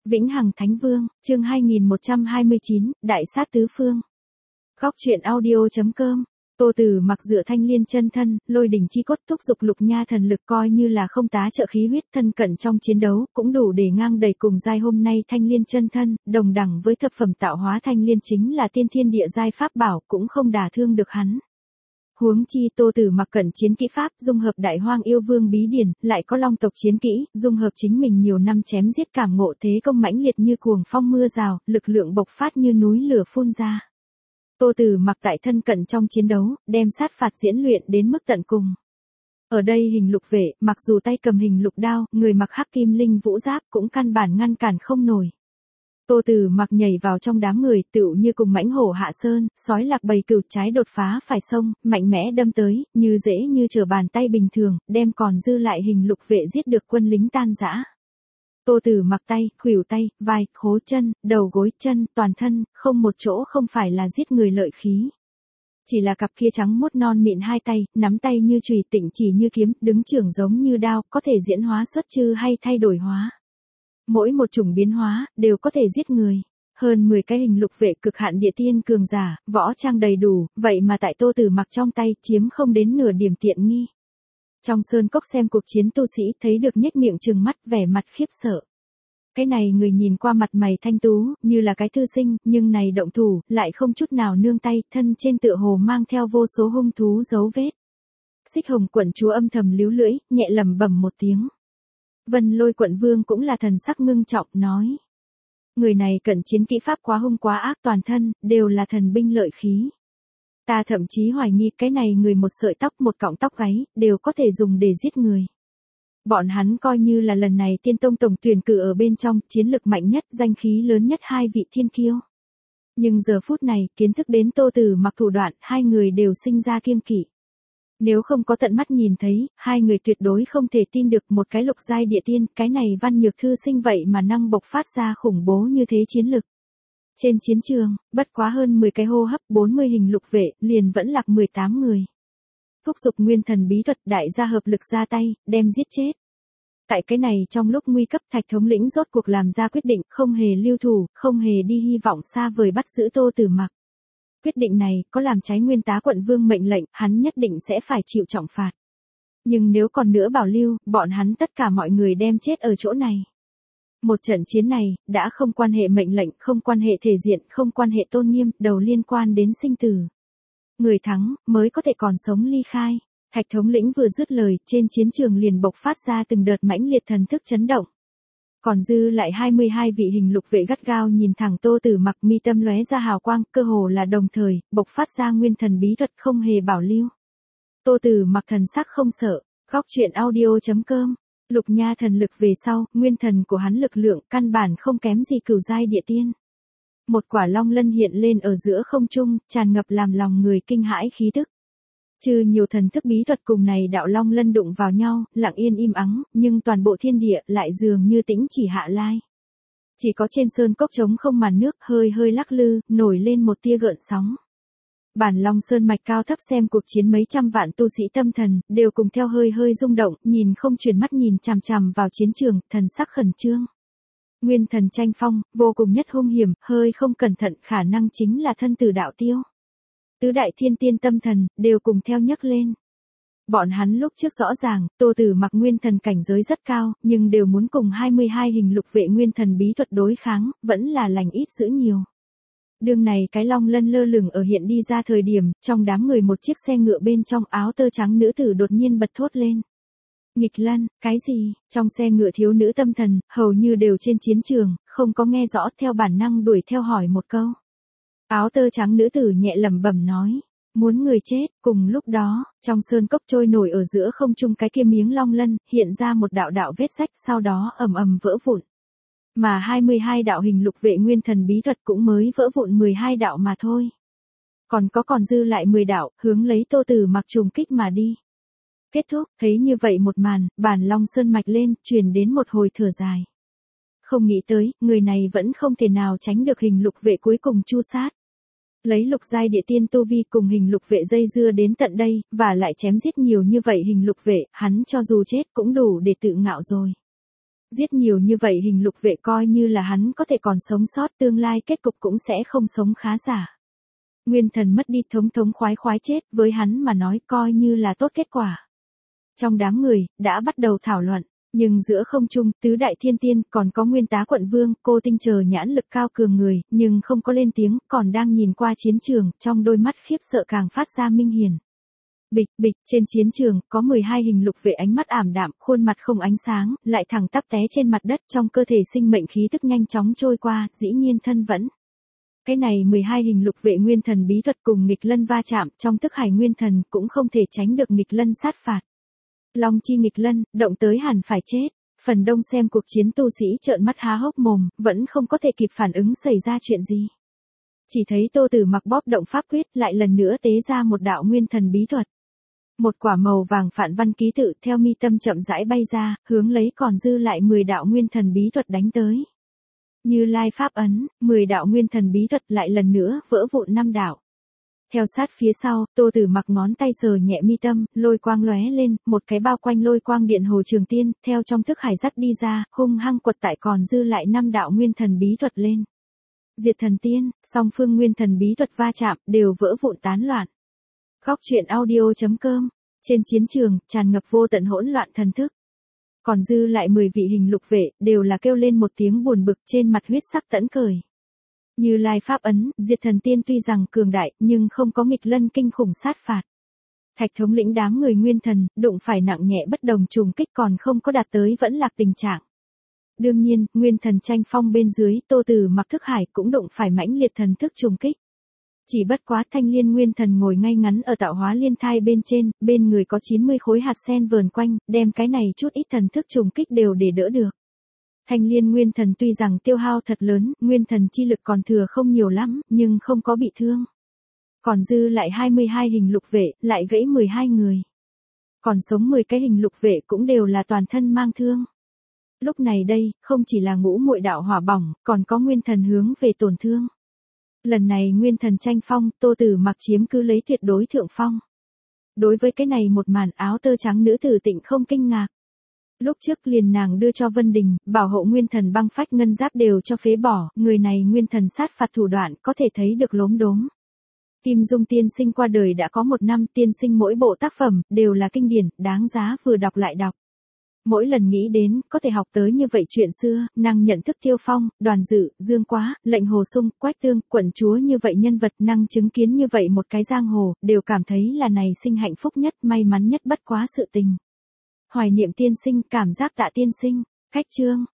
Vĩnh Hằng Thánh Vương, chương 2129, Đại sát tứ phương. Góc truyện audio.com. Tô Tử Mặc dựa thanh liên chân thân, lôi đỉnh chi cốt thúc dục lục nha thần lực coi như là không tá trợ khí huyết thân cận trong chiến đấu, cũng đủ để ngang đầy cùng giai hôm nay thanh liên chân thân, đồng đẳng với thập phẩm tạo hóa thanh liên chính là tiên thiên địa giai pháp bảo, cũng không đả thương được hắn. Huống chi Tô Tử Mặc cận chiến kỹ pháp, dung hợp Đại Hoang yêu vương bí điển, lại có long tộc chiến kỹ, dung hợp chính mình nhiều năm chém giết cảm ngộ thế công mãnh liệt như cuồng phong mưa rào, lực lượng bộc phát như núi lửa phun ra. Tô Tử Mặc tại thân cận trong chiến đấu, đem sát phạt diễn luyện đến mức tận cùng. Ở đây hình lục vệ, mặc dù tay cầm hình lục đao, người mặc hắc kim linh vũ giáp cũng căn bản ngăn cản không nổi. Tô Tử Mặc nhảy vào trong đám người, tựu như cùng mãnh hổ hạ sơn, sói lạc bầy cừu trái đột phá phải sông, mạnh mẽ đâm tới, như dễ như trở bàn tay bình thường, đem còn dư lại hình lục vệ giết được quân lính tan rã. Tô Tử Mặc tay, khuỷu tay, vai, khố chân, đầu gối chân, toàn thân, không một chỗ không phải là giết người lợi khí. Chỉ là cặp kia trắng muốt non mịn hai tay, nắm tay như chùy, tịnh chỉ như kiếm, đứng chưởng giống như đao, có thể diễn hóa xuất chư hay thay đổi hóa. Mỗi một chủng biến hóa, đều có thể giết người. Hơn 10 cái hình lục vệ cực hạn địa tiên cường giả, võ trang đầy đủ, vậy mà tại Tô Tử Mặc trong tay chiếm không đến nửa điểm tiện nghi. Trong sơn cốc xem cuộc chiến tu sĩ thấy được nhếch miệng trừng mắt vẻ mặt khiếp sợ. Cái này người nhìn qua mặt mày thanh tú, như là cái thư sinh, nhưng này động thủ, lại không chút nào nương tay, thân trên tựa hồ mang theo vô số hung thú dấu vết. Xích Hồng quận chúa âm thầm líu lưỡi, nhẹ lẩm bẩm một tiếng. Vân Lôi quận vương cũng là thần sắc ngưng trọng, nói. Người này cận chiến kỹ pháp quá hung quá ác, toàn thân, đều là thần binh lợi khí. Ta thậm chí hoài nghi cái này người một sợi tóc một cọng tóc gáy, đều có thể dùng để giết người. Bọn hắn coi như là lần này tiên tông tổng tuyển cử ở bên trong, chiến lực mạnh nhất, danh khí lớn nhất hai vị thiên kiêu. Nhưng giờ phút này, kiến thức đến Tô Tử Mặc thủ đoạn, hai người đều sinh ra kiêng kỵ. Nếu không có tận mắt nhìn thấy, hai người tuyệt đối không thể tin được một cái lục giai địa tiên, cái này văn nhược thư sinh vậy mà năng bộc phát ra khủng bố như thế chiến lực. Trên chiến trường, bất quá hơn 10 cái hô hấp, 40 hình lục vệ, liền vẫn lạc 18 người. Thúc dục nguyên thần bí thuật, đại gia hợp lực ra tay, đem giết chết. Tại cái này trong lúc nguy cấp, Thạch thống lĩnh rốt cuộc làm ra quyết định, không hề lưu thủ, không hề đi hy vọng xa vời bắt giữ Tô Tử Mặc. Quyết định này, có làm trái nguyên tá quận vương mệnh lệnh, hắn nhất định sẽ phải chịu trọng phạt. Nhưng nếu còn nữa bảo lưu, bọn hắn tất cả mọi người đem chết ở chỗ này. Một trận chiến này, đã không quan hệ mệnh lệnh, không quan hệ thể diện, không quan hệ tôn nghiêm, đầu liên quan đến sinh tử. Người thắng, mới có thể còn sống ly khai. Thạch thống lĩnh vừa dứt lời, trên chiến trường liền bộc phát ra từng đợt mãnh liệt thần thức chấn động. Còn dư lại 22 vị hình lục vệ gắt gao nhìn thẳng Tô Tử Mặc, mi tâm lóe ra hào quang, cơ hồ là đồng thời, bộc phát ra nguyên thần bí thuật không hề bảo lưu. Tô Tử Mặc thần sắc không sợ, góc truyện audio.com. Lục nha thần lực về sau, nguyên thần của hắn lực lượng căn bản không kém gì cửu giai địa tiên. Một quả long lân hiện lên ở giữa không trung, tràn ngập làm lòng người kinh hãi khí tức. Trừ nhiều thần thức bí thuật cùng này đạo long lân đụng vào nhau, lặng yên im ắng, nhưng toàn bộ thiên địa lại dường như tĩnh chỉ hạ lai. Chỉ có trên sơn cốc trống không màn nước hơi hơi lắc lư, nổi lên một tia gợn sóng. Bản Long Sơn mạch cao thấp xem cuộc chiến mấy trăm vạn tu sĩ tâm thần, đều cùng theo hơi hơi rung động, nhìn không chuyển mắt nhìn chằm chằm vào chiến trường, thần sắc khẩn trương. Nguyên thần tranh phong, vô cùng nhất hung hiểm, hơi không cẩn thận khả năng chính là thân tử đạo tiêu. Tứ đại thiên tiên tâm thần, đều cùng theo nhấc lên. Bọn hắn lúc trước rõ ràng, Tô Tử Mặc nguyên thần cảnh giới rất cao, nhưng đều muốn cùng 22 hình lục vệ nguyên thần bí thuật đối kháng, vẫn là lành ít dữ nhiều. Đường này cái long lân lơ lửng ở hiện đi ra thời điểm, trong đám người một chiếc xe ngựa bên trong áo tơ trắng nữ tử đột nhiên bật thốt lên. Nghịch lân, cái gì? Trong xe ngựa thiếu nữ tâm thần, hầu như đều trên chiến trường, không có nghe rõ, theo bản năng đuổi theo hỏi một câu. Áo tơ trắng nữ tử nhẹ lẩm bẩm nói, muốn người chết. Cùng lúc đó, trong sơn cốc trôi nổi ở giữa không trung cái kia miếng long lân, hiện ra một đạo đạo vết rách, sau đó ầm ầm vỡ vụn. Mà 22 đạo hình lục vệ nguyên thần bí thuật cũng mới vỡ vụn 12 đạo mà thôi. Còn dư lại 10 đạo, hướng lấy Tô Tử Mặc trùng kích mà đi. Kết thúc, thấy như vậy một màn, bản Long Sơn mạch lên, truyền đến một hồi thở dài. Không nghĩ tới, người này vẫn không thể nào tránh được hình lục vệ cuối cùng chu sát. Lấy lục giai địa tiên tu vi cùng hình lục vệ dây dưa đến tận đây, và lại chém giết nhiều như vậy hình lục vệ, hắn cho dù chết cũng đủ để tự ngạo rồi. Giết nhiều như vậy hình lục vệ coi như là hắn có thể còn sống sót tương lai kết cục cũng sẽ không sống khá giả. Nguyên thần mất đi thống thống khoái khoái chết với hắn mà nói coi như là tốt kết quả. Trong đám người, đã bắt đầu thảo luận, nhưng giữa không trung, tứ đại thiên tiên còn có nguyên tá quận vương, cô tinh chờ nhãn lực cao cường người, nhưng không có lên tiếng, còn đang nhìn qua chiến trường, trong đôi mắt khiếp sợ càng phát ra minh hiển. Bịch bịch, trên chiến trường, có 12 hình lục vệ ánh mắt ảm đạm, khuôn mặt không ánh sáng, lại thẳng tắp té trên mặt đất trong cơ thể sinh mệnh khí tức nhanh chóng trôi qua, dĩ nhiên thân vẫn. Cái này 12 hình lục vệ nguyên thần bí thuật cùng nghịch lân va chạm trong thức hải nguyên thần cũng không thể tránh được nghịch lân sát phạt. Long chi nghịch lân, động tới hẳn phải chết. Phần đông xem cuộc chiến tu sĩ trợn mắt há hốc mồm, vẫn không có thể kịp phản ứng xảy ra chuyện gì. Chỉ thấy Tô Tử Mặc bóp động pháp quyết lại lần nữa tế ra một đạo nguyên thần bí thuật. Một quả màu vàng phản văn ký tự theo mi tâm chậm rãi bay ra, hướng lấy còn dư lại 10 đạo nguyên thần bí thuật đánh tới. Như Lai pháp ấn, 10 đạo nguyên thần bí thuật lại lần nữa vỡ vụn 5 đạo. Theo sát phía sau, Tô Tử Mặc ngón tay sờ nhẹ mi tâm, lôi quang lóe lên, một cái bao quanh lôi quang điện hồ trường tiên, theo trong thức hải dắt đi ra, hung hăng quật tại còn dư lại 5 đạo nguyên thần bí thuật lên. Diệt thần tiên, song phương nguyên thần bí thuật va chạm, đều vỡ vụn tán loạn. Góc truyện audio.com. Trên chiến trường, tràn ngập vô tận hỗn loạn thần thức. Còn dư lại 10 vị hình lục vệ, đều là kêu lên một tiếng buồn bực trên mặt huyết sắc tẫn cười. Như Lai pháp ấn, diệt thần tiên tuy rằng cường đại, nhưng không có nghịch lân kinh khủng sát phạt. Thạch thống lĩnh đám người nguyên thần, đụng phải nặng nhẹ bất đồng trùng kích còn không có đạt tới vẫn lạc tình trạng. Đương nhiên, nguyên thần tranh phong bên dưới, Tô Tử Mặc thức hải cũng đụng phải mãnh liệt thần thức trùng kích. Chỉ bất quá Thanh Liên nguyên thần ngồi ngay ngắn ở tạo hóa liên thai bên trên, bên người có 90 khối hạt sen vờn quanh, đem cái này chút ít thần thức trùng kích đều để đỡ được. Thanh Liên nguyên thần tuy rằng tiêu hao thật lớn, nguyên thần chi lực còn thừa không nhiều lắm, nhưng không có bị thương. Còn dư lại 22 hình lục vệ, lại gãy 12 người. Còn sống 10 cái hình lục vệ cũng đều là toàn thân mang thương. Lúc này đây, không chỉ là ngũ muội đạo hỏa bỏng, còn có nguyên thần hướng về tổn thương. Lần này nguyên thần tranh phong, Tô Tử Mặc chiếm cứ lấy tuyệt đối thượng phong. Đối với cái này một màn áo tơ trắng nữ tử Tịnh không kinh ngạc. Lúc trước liền nàng đưa cho Vân Đình, bảo hộ nguyên thần băng phách ngân giáp đều cho phế bỏ, người này nguyên thần sát phạt thủ đoạn có thể thấy được lốm đốm. Kim Dung tiên sinh qua đời đã có 1 năm, tiên sinh mỗi bộ tác phẩm, đều là kinh điển, đáng giá vừa đọc lại đọc. Mỗi lần nghĩ đến, có thể học tới như vậy chuyện xưa, năng nhận thức Tiêu Phong, Đoàn Dự, Dương Quá, Lệnh Hồ Sung, Quách Tương, quận chúa như vậy nhân vật năng chứng kiến như vậy một cái giang hồ, đều cảm thấy là này sinh hạnh phúc nhất, may mắn nhất bất quá sự tình. Hoài niệm tiên sinh, cảm giác tạ tiên sinh, khách chương.